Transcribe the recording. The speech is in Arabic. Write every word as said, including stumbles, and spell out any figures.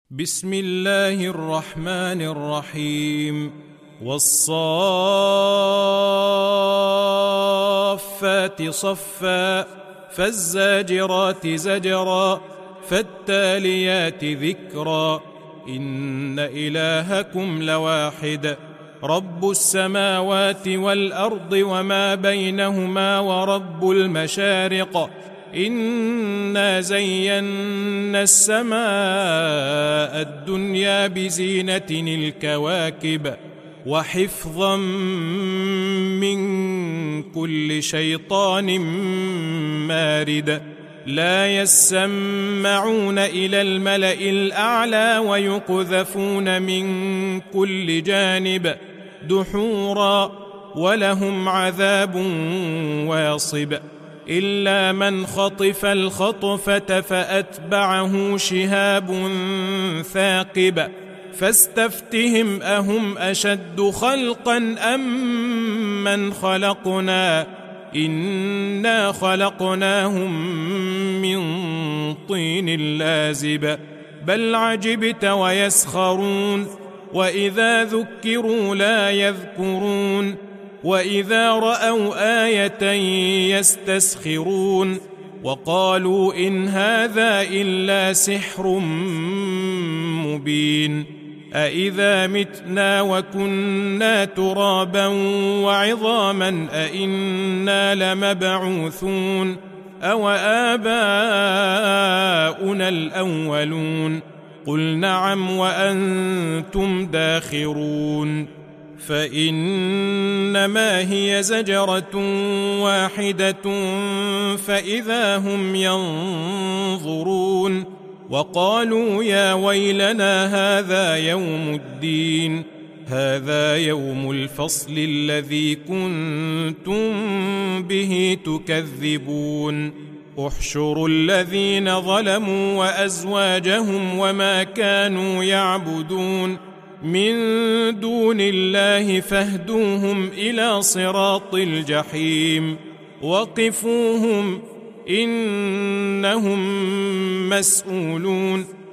بسم الله الرحمن الرحيم. والصافات صفا فالزاجرات زجرا فالتاليات ذكرا إن إلهكم لواحد رب السماوات والأرض وما بينهما ورب المشارق إنا زينا السماء الدنيا بزينة الكواكب وحفظا من كل شيطان مارد لا يسمعون إلى الملأ الأعلى ويقذفون من كل جانب دحورا ولهم عذاب واصب إلا من خطف الخطفة فأتبعه شهاب ثاقب فاستفتهم أهم أشد خلقا أم من خلقنا إنا خلقناهم من طين لازب بل عجبت ويسخرون وإذا ذكروا لا يذكرون وإذا رأوا آية يستسخرون وقالوا إن هذا إلا سحر مبين أإذا متنا وكنا ترابا وعظاما أإنا لمبعوثون أو آباؤنا الأولون قل نعم وأنتم داخرون فإنما هي زجرة واحدة فإذا هم ينظرون وقالوا يا ويلنا هذا يوم الدين هذا يوم الفصل الذي كنتم به تكذبون احشروا الذين ظلموا وأزواجهم وما كانوا يعبدون من دون الله فاهدوهم إلى صراط الجحيم وقفوهم إنهم مسؤولون